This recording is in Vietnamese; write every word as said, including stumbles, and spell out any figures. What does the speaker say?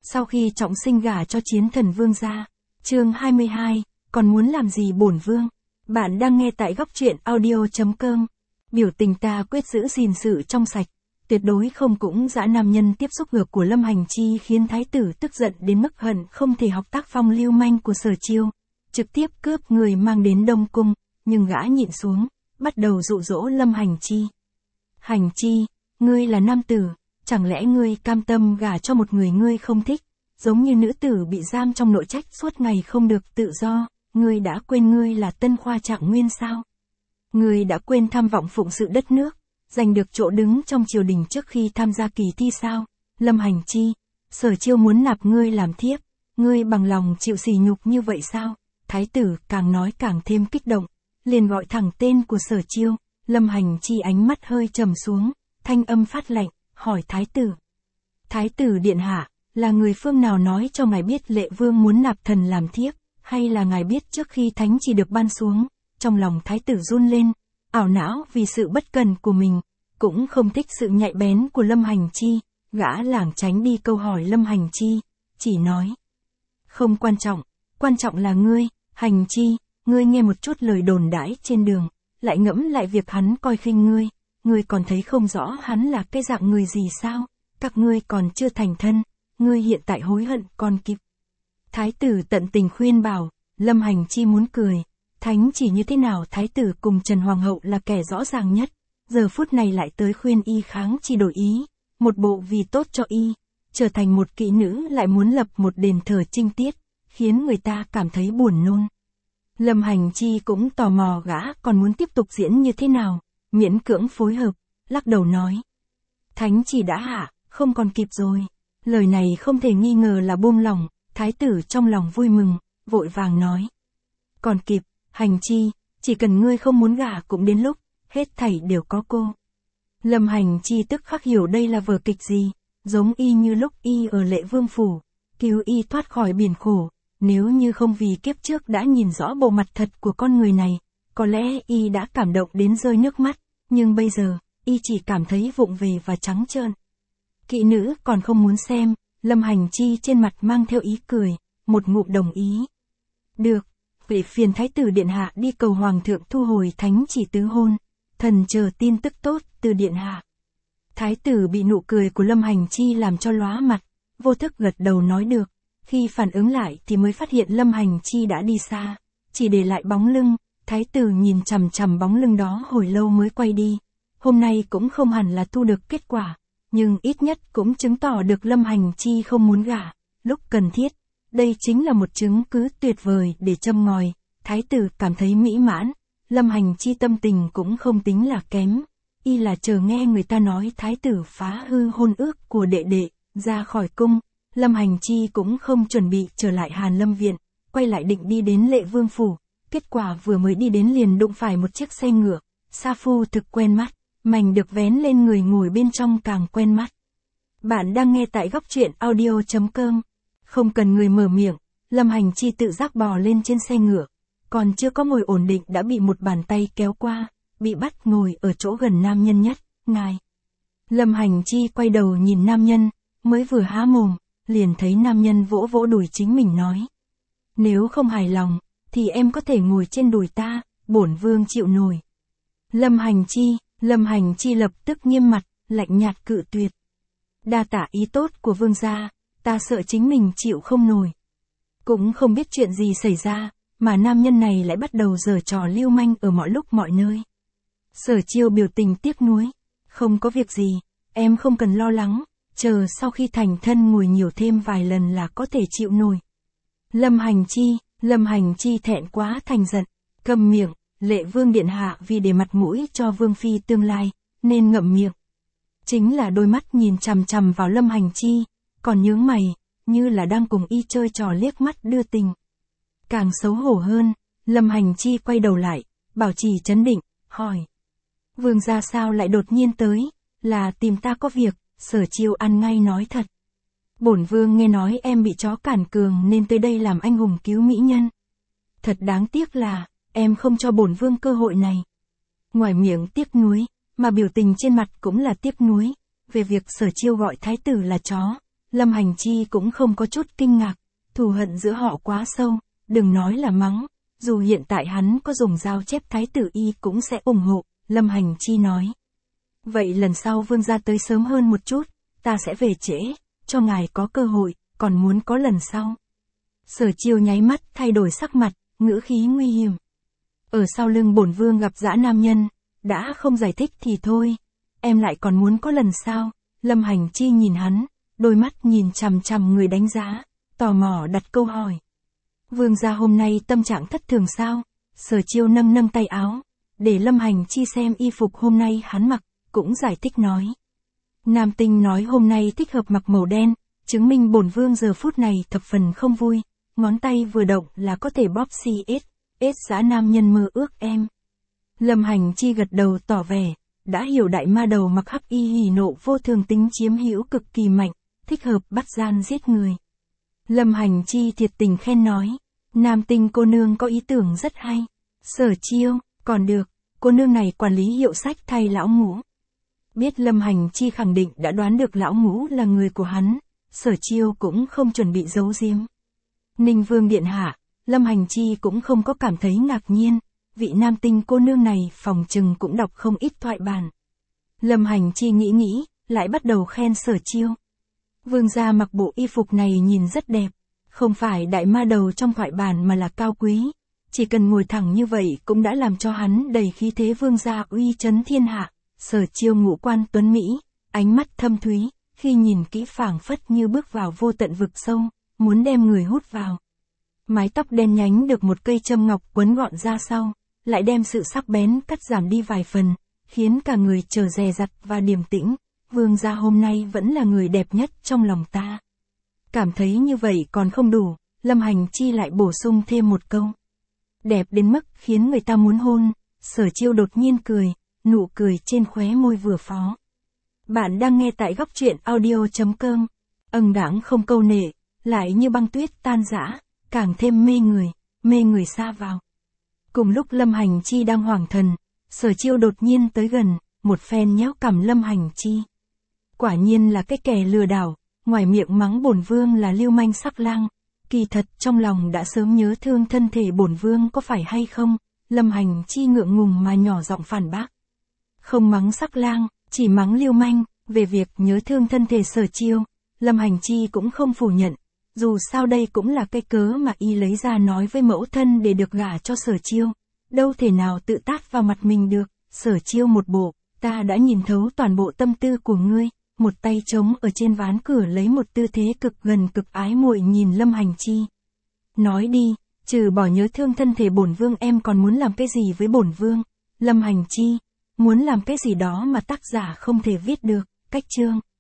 Sau khi trọng sinh gả cho chiến thần vương gia. Chương hai mươi hai, còn muốn làm gì bổn vương? Bạn đang nghe tại góc truyện audio chấm com. Biểu tình ta quyết giữ gìn sự trong sạch, tuyệt đối không cũng dã nam nhân tiếp xúc ngược của Lâm Hành Chi khiến thái tử tức giận đến mức hận không thể học tác phong lưu manh của Sở Chiêu, trực tiếp cướp người mang đến Đông Cung, nhưng gã nhịn xuống, bắt đầu dụ dỗ Lâm Hành Chi. Hành Chi, ngươi là nam tử, chẳng lẽ ngươi cam tâm gả cho một người ngươi không thích, giống như nữ tử bị giam trong nội trách suốt ngày không được tự do, ngươi đã quên ngươi là Tân Khoa Trạng Nguyên sao? Ngươi đã quên tham vọng phụng sự đất nước, giành được chỗ đứng trong triều đình trước khi tham gia kỳ thi sao? Lâm Hành Chi, Sở Chiêu muốn nạp ngươi làm thiếp, ngươi bằng lòng chịu sỉ nhục như vậy sao? Thái tử càng nói càng thêm kích động, liền gọi thẳng tên của Sở Chiêu. Lâm Hành Chi ánh mắt hơi trầm xuống, thanh âm phát lạnh, hỏi thái tử. Thái tử điện hạ, là người phương nào nói cho ngài biết Lệ Vương muốn nạp thần làm thiếp, hay là ngài biết trước khi thánh chỉ được ban xuống? Trong lòng thái tử run lên, ảo não vì sự bất cần của mình, cũng không thích sự nhạy bén của Lâm Hành Chi, gã lảng tránh đi câu hỏi Lâm Hành Chi, chỉ nói. Không quan trọng, quan trọng là ngươi, Hành Chi, ngươi nghe một chút lời đồn đãi trên đường, lại ngẫm lại việc hắn coi khinh ngươi, ngươi còn thấy không rõ hắn là cái dạng người gì sao? Các ngươi còn chưa thành thân, ngươi hiện tại hối hận còn kịp. Thái tử tận tình khuyên bảo, Lâm Hành Chi muốn cười, thánh chỉ như thế nào thái tử cùng Trần Hoàng hậu là kẻ rõ ràng nhất, giờ phút này lại tới khuyên y kháng chỉ đổi ý, một bộ vì tốt cho y, trở thành một kỹ nữ lại muốn lập một đền thờ trinh tiết, khiến người ta cảm thấy buồn nôn. Lâm Hành Chi cũng tò mò gã còn muốn tiếp tục diễn như thế nào, miễn cưỡng phối hợp, lắc đầu nói. Thánh chỉ đã hạ, không còn kịp rồi. Lời này không thể nghi ngờ là buông lòng, thái tử trong lòng vui mừng, vội vàng nói. Còn kịp, Hành Chi, chỉ cần ngươi không muốn gả cũng đến lúc, hết thảy đều có cô. Lâm Hành Chi tức khắc hiểu đây là vở kịch gì, giống y như lúc y ở Lệ Vương Phủ, cứu y thoát khỏi biển khổ. Nếu như không vì kiếp trước đã nhìn rõ bộ mặt thật của con người này, có lẽ y đã cảm động đến rơi nước mắt, nhưng bây giờ, y chỉ cảm thấy vụng về và trắng trơn. Kỵ nữ còn không muốn xem, Lâm Hành Chi trên mặt mang theo ý cười, một ngụm đồng ý. Được, vậy phiền thái tử điện hạ đi cầu hoàng thượng thu hồi thánh chỉ tứ hôn, thần chờ tin tức tốt từ điện hạ. Thái tử bị nụ cười của Lâm Hành Chi làm cho lóa mặt, vô thức gật đầu nói được. Khi phản ứng lại thì mới phát hiện Lâm Hành Chi đã đi xa, chỉ để lại bóng lưng, thái tử nhìn chằm chằm bóng lưng đó hồi lâu mới quay đi. Hôm nay cũng không hẳn là thu được kết quả, nhưng ít nhất cũng chứng tỏ được Lâm Hành Chi không muốn gả, lúc cần thiết. Đây chính là một chứng cứ tuyệt vời để châm ngòi, thái tử cảm thấy mỹ mãn, Lâm Hành Chi tâm tình cũng không tính là kém. Y là chờ nghe người ta nói thái tử phá hư hôn ước của đệ đệ, ra khỏi cung. Lâm Hành Chi cũng không chuẩn bị trở lại Hàn Lâm Viện, quay lại định đi đến Lệ Vương Phủ, kết quả vừa mới đi đến liền đụng phải một chiếc xe ngựa, sa phu thực quen mắt, mảnh được vén lên người ngồi bên trong càng quen mắt. Bạn đang nghe tại góc truyện audio chấm com, không cần người mở miệng, Lâm Hành Chi tự giác bò lên trên xe ngựa, còn chưa có ngồi ổn định đã bị một bàn tay kéo qua, bị bắt ngồi ở chỗ gần nam nhân nhất, ngài. Lâm Hành Chi quay đầu nhìn nam nhân, mới vừa há mồm, liền thấy nam nhân vỗ vỗ đùi chính mình nói. Nếu không hài lòng, thì em có thể ngồi trên đùi ta, bổn vương chịu nổi. Lâm Hành Chi, Lâm Hành Chi lập tức nghiêm mặt, lạnh nhạt cự tuyệt. Đa tạ ý tốt của vương gia, ta sợ chính mình chịu không nổi. Cũng không biết chuyện gì xảy ra, mà nam nhân này lại bắt đầu giở trò lưu manh ở mọi lúc mọi nơi. Sở Chiêu biểu tình tiếc nuối. Không có việc gì, em không cần lo lắng. Chờ sau khi thành thân ngồi nhiều thêm vài lần là có thể chịu nổi. Lâm Hành Chi, Lâm Hành Chi thẹn quá thành giận, câm miệng, Lệ Vương điện hạ vì để mặt mũi cho Vương phi tương lai, nên ngậm miệng. Chính là đôi mắt nhìn chằm chằm vào Lâm Hành Chi, còn nhướng mày, như là đang cùng y chơi trò liếc mắt đưa tình. Càng xấu hổ hơn, Lâm Hành Chi quay đầu lại, bảo trì trấn định, hỏi. Vương gia sao lại đột nhiên tới, là tìm ta có việc? Sở Chiêu ăn ngay nói thật. Bổn vương nghe nói em bị chó cản cường nên tới đây làm anh hùng cứu mỹ nhân. Thật đáng tiếc là, em không cho bổn vương cơ hội này. Ngoài miệng tiếc nuối, mà biểu tình trên mặt cũng là tiếc nuối, về việc Sở Chiêu gọi thái tử là chó, Lâm Hành Chi cũng không có chút kinh ngạc, thù hận giữa họ quá sâu, đừng nói là mắng, dù hiện tại hắn có dùng dao chép thái tử y cũng sẽ ủng hộ, Lâm Hành Chi nói. Vậy lần sau vương gia tới sớm hơn một chút, ta sẽ về trễ, cho ngài có cơ hội, còn muốn có lần sau. Sở Chiêu nháy mắt thay đổi sắc mặt, ngữ khí nguy hiểm. Ở sau lưng bổn vương gặp dã nam nhân, đã không giải thích thì thôi, em lại còn muốn có lần sau. Lâm Hành Chi nhìn hắn, đôi mắt nhìn chằm chằm người đánh giá, tò mò đặt câu hỏi. Vương gia hôm nay tâm trạng thất thường sao? Sở Chiêu nâng nâng tay áo, để Lâm Hành Chi xem y phục hôm nay hắn mặc, cũng giải thích nói. Nam tinh nói hôm nay thích hợp mặc màu đen, chứng minh bổn vương giờ phút này thập phần không vui, ngón tay vừa động là có thể bóp xì ết, ết dã nam nhân mơ ước em. Lâm Hành Chi gật đầu tỏ vẻ, đã hiểu đại ma đầu mặc hắc y hỉ nộ vô thường tính chiếm hữu cực kỳ mạnh, thích hợp bắt gian giết người. Lâm Hành Chi thiệt tình khen nói, nam tinh cô nương có ý tưởng rất hay. Sở Chiêu, còn được, cô nương này quản lý hiệu sách thay lão ngũ. Biết Lâm Hành Chi khẳng định đã đoán được lão ngũ là người của hắn, Sở Chiêu cũng không chuẩn bị giấu giếm. Ninh Vương điện hạ, Lâm Hành Chi cũng không có cảm thấy ngạc nhiên, vị nam tinh cô nương này phòng chừng cũng đọc không ít thoại bản. Lâm Hành Chi nghĩ nghĩ, lại bắt đầu khen Sở Chiêu. Vương gia mặc bộ y phục này nhìn rất đẹp, không phải đại ma đầu trong thoại bản mà là cao quý, chỉ cần ngồi thẳng như vậy cũng đã làm cho hắn đầy khí thế vương gia uy chấn thiên hạ. Sở Chiêu ngũ quan tuấn mỹ, ánh mắt thâm thúy, khi nhìn kỹ phảng phất như bước vào vô tận vực sâu, muốn đem người hút vào. Mái tóc đen nhánh được một cây châm ngọc quấn gọn ra sau, lại đem sự sắc bén cắt giảm đi vài phần, khiến cả người trở dè dặt và điềm tĩnh. Vương gia hôm nay vẫn là người đẹp nhất trong lòng ta. Cảm thấy như vậy còn không đủ, Lâm Hành Chi lại bổ sung thêm một câu. Đẹp đến mức khiến người ta muốn hôn. Sở Chiêu đột nhiên cười, nụ cười trên khóe môi vừa phó. Bạn đang nghe tại góc truyện audio chấm com. Âng đãng không câu nệ, lại như băng tuyết tan rã, càng thêm mê người, mê người xa vào. Cùng lúc Lâm Hành Chi đang hoảng thần, Sở Chiêu đột nhiên tới gần, một phen nhéo cằm Lâm Hành Chi. Quả nhiên là cái kẻ lừa đảo, ngoài miệng mắng bổn vương là lưu manh sắc lang, kỳ thật trong lòng đã sớm nhớ thương thân thể bổn vương có phải hay không? Lâm Hành Chi ngượng ngùng mà nhỏ giọng phản bác. Không mắng sắc lang, chỉ mắng lưu manh. Về việc nhớ thương thân thể Sở Chiêu, Lâm Hành Chi cũng không phủ nhận, dù sao đây cũng là cái cớ mà y lấy ra nói với mẫu thân để được gả cho Sở Chiêu, đâu thể nào tự tát vào mặt mình được. Sở Chiêu một bộ, ta đã nhìn thấu toàn bộ tâm tư của ngươi, một tay trống ở trên ván cửa lấy một tư thế cực gần cực ái muội nhìn Lâm Hành Chi. Nói đi, trừ bỏ nhớ thương thân thể bổn vương em còn muốn làm cái gì với bổn vương? Lâm Hành Chi, muốn làm cái gì đó mà tác giả không thể viết được. Cách chương